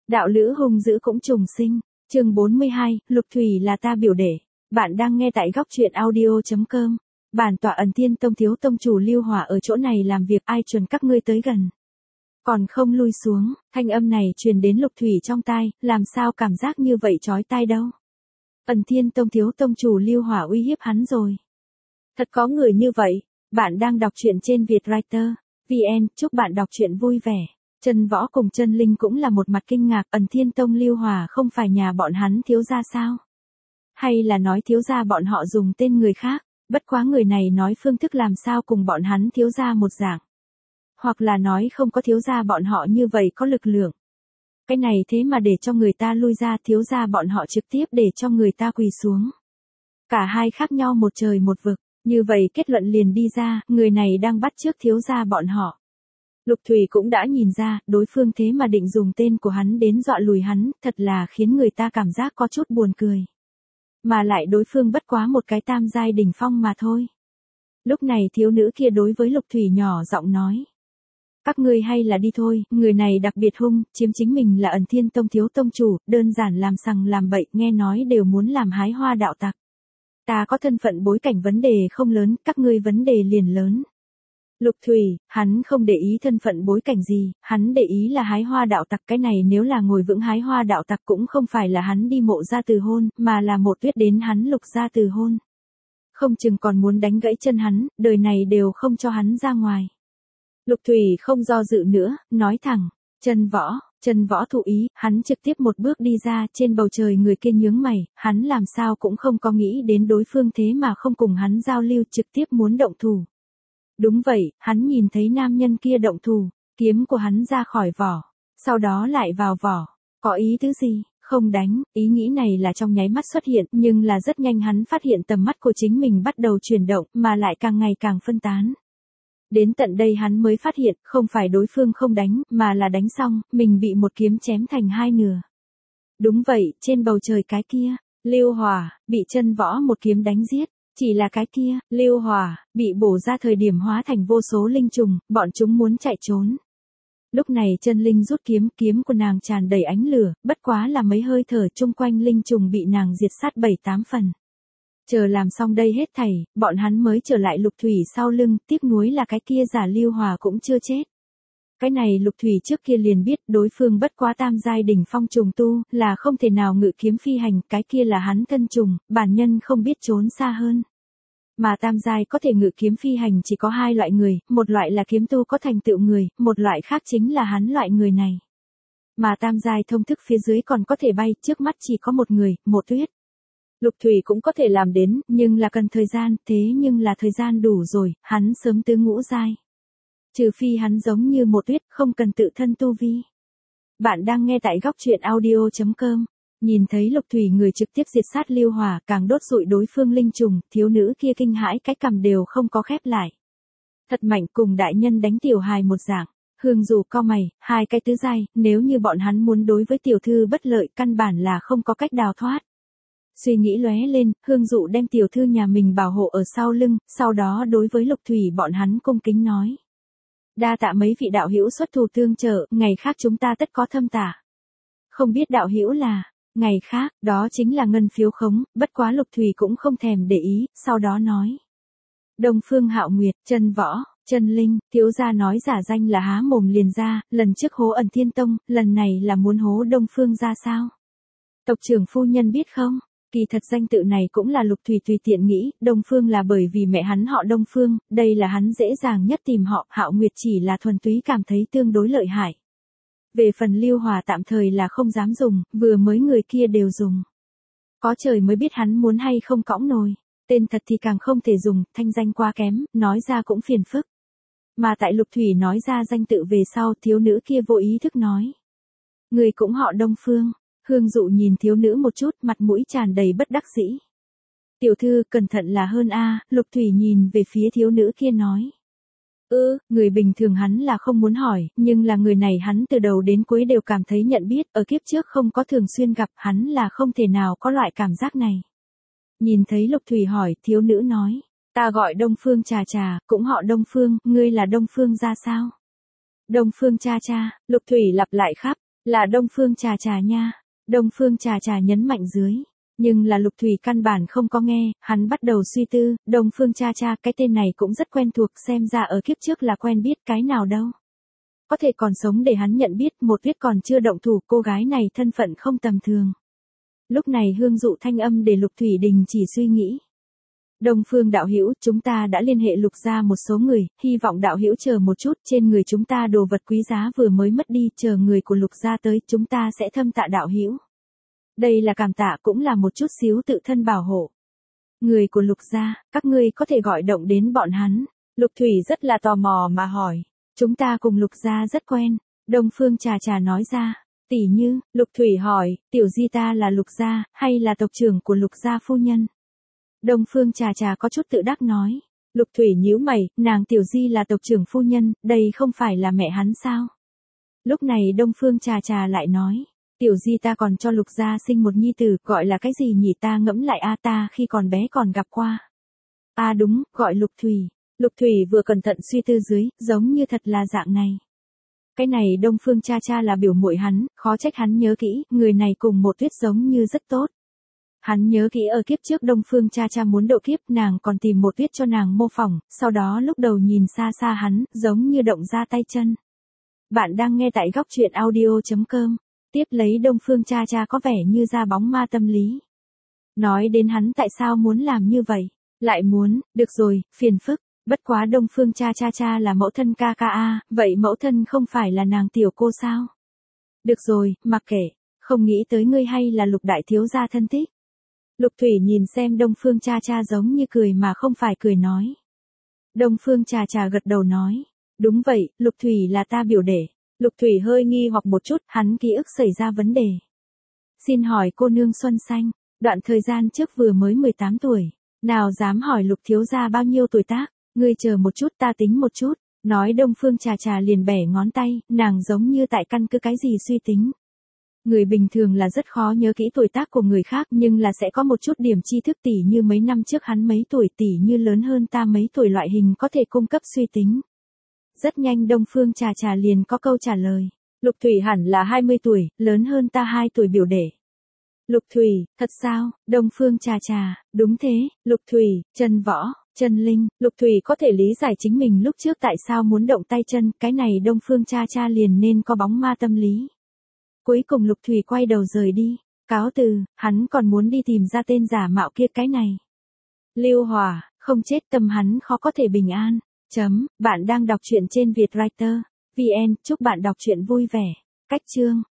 Đạo lữ hung dữ cũng trùng sinh. Chương 42, Lục Thủy là ta biểu đệ. Bạn đang nghe tại góc truyện audio.com. Bản tọa Ẩn Thiên Tông thiếu tông chủ Lưu Hỏa ở chỗ này làm việc, ai chuẩn các ngươi tới gần. Còn không lui xuống, thanh âm này truyền đến Lục Thủy trong tai, làm sao cảm giác như vậy chói tai đâu. Ẩn Thiên Tông thiếu tông chủ Lưu Hỏa uy hiếp hắn rồi. Thật có người như vậy. Bạn đang đọc truyện trên Vietwriter VN, chúc bạn đọc truyện vui vẻ. Chân Võ cùng Chân Linh cũng là một mặt kinh ngạc, Ẩn Thiên Tông Lưu Hỏa không phải nhà bọn hắn thiếu gia sao? Hay là nói thiếu gia bọn họ dùng tên người khác, bất quá người này nói phương thức làm sao cùng bọn hắn thiếu gia một dạng. Hoặc là nói không có thiếu gia bọn họ như vậy có lực lượng. Cái này thế mà để cho người ta lui ra, thiếu gia bọn họ trực tiếp để cho người ta quỳ xuống. Cả hai khác nhau một trời một vực, như vậy kết luận liền đi ra, người này đang bắt chước thiếu gia bọn họ. Lục Thủy cũng đã nhìn ra, đối phương thế mà định dùng tên của hắn đến dọa lùi hắn, thật là khiến người ta cảm giác có chút buồn cười. Mà lại đối phương bất quá một cái tam giai đỉnh phong mà thôi. Lúc này thiếu nữ kia đối với Lục Thủy nhỏ giọng nói. Các ngươi hay là đi thôi, người này đặc biệt hung, chiếm chính mình là Ẩn Thiên Tông thiếu tông chủ, đơn giản làm sằng làm bậy, nghe nói đều muốn làm hái hoa đạo tặc. Ta có thân phận bối cảnh vấn đề không lớn, các ngươi vấn đề liền lớn. Lục Thủy, hắn không để ý thân phận bối cảnh gì, hắn để ý là hái hoa đạo tặc, cái này nếu là ngồi vững hái hoa đạo tặc cũng không phải là hắn đi Mộ gia từ hôn, mà là Mộ Tuyết đến hắn Lục gia từ hôn. Không chừng còn muốn đánh gãy chân hắn, đời này đều không cho hắn ra ngoài. Lục Thủy không do dự nữa, nói thẳng, Chân Võ thụ ý, hắn trực tiếp một bước đi ra, trên bầu trời người kia nhướng mày, hắn làm sao cũng không có nghĩ đến đối phương thế mà không cùng hắn giao lưu, trực tiếp muốn động thủ. Đúng vậy, hắn nhìn thấy nam nhân kia động thủ, kiếm của hắn ra khỏi vỏ, sau đó lại vào vỏ. Có ý tứ gì? Không đánh, ý nghĩ này là trong nháy mắt xuất hiện, nhưng là rất nhanh hắn phát hiện tầm mắt của chính mình bắt đầu chuyển động, mà lại càng ngày càng phân tán. Đến tận đây hắn mới phát hiện, không phải đối phương không đánh, mà là đánh xong, mình bị một kiếm chém thành hai nửa. Đúng vậy, trên bầu trời cái kia, Lưu Hỏa, bị Chân Võ một kiếm đánh giết. Chỉ là cái kia, Lưu Hỏa, bị bổ ra thời điểm hóa thành vô số linh trùng, bọn chúng muốn chạy trốn. Lúc này Chân Linh rút kiếm của nàng tràn đầy ánh lửa, bất quá là mấy hơi thở chung quanh linh trùng bị nàng diệt sát 7-8 phần. Chờ làm xong đây hết thảy, bọn hắn mới trở lại Lục Thủy sau lưng, tiếc nuối là cái kia giả Lưu Hỏa cũng chưa chết. Cái này Lục Thủy trước kia liền biết đối phương bất quá tam giai đỉnh phong trùng tu, là không thể nào ngự kiếm phi hành, cái kia là hắn thân trùng, bản nhân không biết trốn xa hơn. Mà tam giai có thể ngự kiếm phi hành chỉ có hai loại người, một loại là kiếm tu có thành tựu người, một loại khác chính là hắn loại người này. Mà tam giai thông thức phía dưới còn có thể bay, trước mắt chỉ có một người, Mộ Tuyết. Lục Thủy cũng có thể làm đến, nhưng là cần thời gian, thế nhưng là thời gian đủ rồi, hắn sớm tứ ngũ giai. Trừ phi hắn giống như Mộ Tuyết, không cần tự thân tu vi. Bạn đang nghe tại góc truyện audio.com. Nhìn thấy Lục Thủy người trực tiếp diệt sát Lưu Hỏa, càng đốt rụi đối phương linh trùng, thiếu nữ kia kinh hãi cái cằm đều không có khép lại. Thật mạnh, cùng đại nhân đánh tiểu hài một dạng. Hương Dụ cau mày, hai cái tứ giai, nếu như bọn hắn muốn đối với tiểu thư bất lợi, căn bản là không có cách đào thoát. Suy nghĩ lóe lên, Hương Dụ đem tiểu thư nhà mình bảo hộ ở sau lưng, sau đó đối với Lục Thủy bọn hắn cung kính nói. Đa tạ mấy vị đạo hữu xuất thủ tương trợ, ngày khác chúng ta tất có thâm tạ. Không biết đạo hữu là, ngày khác, đó chính là ngân phiếu khống, bất quá Lục Thủy cũng không thèm để ý, sau đó nói. Đông Phương Hạo Nguyệt, Chân Võ, Chân Linh, thiếu gia nói giả danh là há mồm liền ra, lần trước hố Ẩn Thiên Tông, lần này là muốn hố Đông Phương ra sao? Tộc trưởng phu nhân biết không? Kỳ thật danh tự này cũng là Lục Thủy tùy tiện nghĩ, Đông Phương là bởi vì mẹ hắn họ Đông Phương, đây là hắn dễ dàng nhất tìm họ, Hạo Nguyệt chỉ là thuần túy cảm thấy tương đối lợi hại. Về phần Lưu Hỏa tạm thời là không dám dùng, vừa mới người kia đều dùng. Có trời mới biết hắn muốn hay không cõng nồi, tên thật thì càng không thể dùng, thanh danh quá kém, nói ra cũng phiền phức. Mà tại Lục Thủy nói ra danh tự về sau, thiếu nữ kia vô ý thức nói. Người cũng họ Đông Phương. Hương Dụ nhìn thiếu nữ một chút, mặt mũi tràn đầy bất đắc dĩ. Tiểu thư, cẩn thận là hơn a. Lục Thủy nhìn về phía thiếu nữ kia nói. Người bình thường hắn là không muốn hỏi, nhưng là người này hắn từ đầu đến cuối đều cảm thấy nhận biết, ở kiếp trước không có thường xuyên gặp, hắn là không thể nào có loại cảm giác này. Nhìn thấy Lục Thủy hỏi, thiếu nữ nói, ta gọi Đông Phương Trà Trà, cũng họ Đông Phương, ngươi là Đông Phương ra sao? Đông Phương cha cha, Lục Thủy lặp lại khắp, Là Đông Phương Trà Trà nha. Đông Phương Trà Trà nhấn mạnh dưới. Nhưng là Lục Thủy căn bản không có nghe, hắn bắt đầu suy tư, Đông Phương Cha Cha, cái tên này cũng rất quen thuộc, xem ra ở kiếp trước là quen biết cái nào đâu. Có thể còn sống để hắn nhận biết, một Tuyết còn chưa động thủ, cô gái này thân phận không tầm thường. Lúc này hương dụ thanh âm để Lục Thủy đình chỉ suy nghĩ. Đông Phương đạo hữu, chúng ta đã liên hệ Lục gia một số người, hy vọng đạo hữu chờ một chút, trên người chúng ta đồ vật quý giá vừa mới mất đi, chờ người của Lục gia tới, chúng ta sẽ thâm tạ đạo hữu. Đây là cảm tạ, cũng là một chút xíu tự thân bảo hộ. Người của Lục gia, các ngươi có thể gọi động đến bọn hắn. Lục Thủy rất là tò mò mà hỏi. Chúng ta cùng Lục gia rất quen. Đông Phương Trà Trà nói ra. Tỷ như, Lục Thủy hỏi, tiểu di ta là Lục gia, hay là tộc trưởng của Lục gia phu nhân? Đông Phương Trà Trà có chút tự đắc nói. Lục Thủy nhíu mày, nàng tiểu di là tộc trưởng phu nhân, đây không phải là mẹ hắn sao? Lúc này Đông Phương Trà Trà lại nói. Tiểu di ta còn cho Lục gia sinh một nhi tử, gọi là cái gì nhỉ, ta ngẫm lại a, ta khi còn bé còn gặp qua. À đúng, gọi Lục Thủy. Lục Thủy vừa cẩn thận suy tư dưới, giống như thật là dạng này. Cái này Đông Phương Cha Cha là biểu muội hắn, khó trách hắn nhớ kỹ, người này cùng một Tuyết giống như rất tốt. Hắn nhớ kỹ ở kiếp trước Đông Phương Cha Cha muốn độ kiếp, nàng còn tìm một Tuyết cho nàng mô phỏng, sau đó lúc đầu nhìn xa xa hắn, giống như động ra tay chân. Bạn đang nghe tại góc truyện audio.com. Tiếp lấy Đông Phương Cha Cha có vẻ như ra bóng ma tâm lý. Nói đến hắn tại sao muốn làm như vậy, lại muốn, được rồi, phiền phức, bất quá Đông Phương Cha Cha là mẫu thân ca ca a, vậy mẫu thân không phải là nàng tiểu cô sao? Được rồi, mặc kệ, không nghĩ tới ngươi hay là Lục đại thiếu gia thân thích. Lục Thủy nhìn xem Đông Phương Cha Cha giống như cười mà không phải cười nói. Đông Phương Cha Cha gật đầu nói, đúng vậy, Lục Thủy là ta biểu đệ. Lục Thủy hơi nghi hoặc một chút, hắn ký ức xảy ra vấn đề. Xin hỏi cô nương Xuân Xanh, đoạn thời gian trước vừa mới 18 tuổi, nào dám hỏi Lục thiếu gia bao nhiêu tuổi tác, ngươi chờ một chút ta tính một chút, nói Đông Phương Trà Trà liền bẻ ngón tay, nàng giống như tại căn cứ cái gì suy tính. Người bình thường là rất khó nhớ kỹ tuổi tác của người khác nhưng là sẽ có một chút điểm tri thức, tỉ như mấy năm trước hắn mấy tuổi, tỉ như lớn hơn ta mấy tuổi, loại hình có thể cung cấp suy tính. Rất nhanh Đông Phương Trà Trà liền có câu trả lời. Lục Thủy hẳn là 20 tuổi, lớn hơn ta 2 tuổi biểu đệ. Lục Thủy, thật sao? Đông Phương Trà Trà, đúng thế, Lục Thủy, Chân Võ, Chân Linh, Lục Thủy có thể lý giải chính mình lúc trước tại sao muốn động tay chân, cái này Đông Phương Trà Trà liền nên có bóng ma tâm lý. Cuối cùng Lục Thủy quay đầu rời đi, cáo từ, hắn còn muốn đi tìm ra tên giả mạo kia cái này. Lưu Hòa, không chết tâm hắn khó có thể bình an. Bạn đang đọc truyện trên Vietwriter.vn, chúc bạn đọc truyện vui vẻ. Cách chương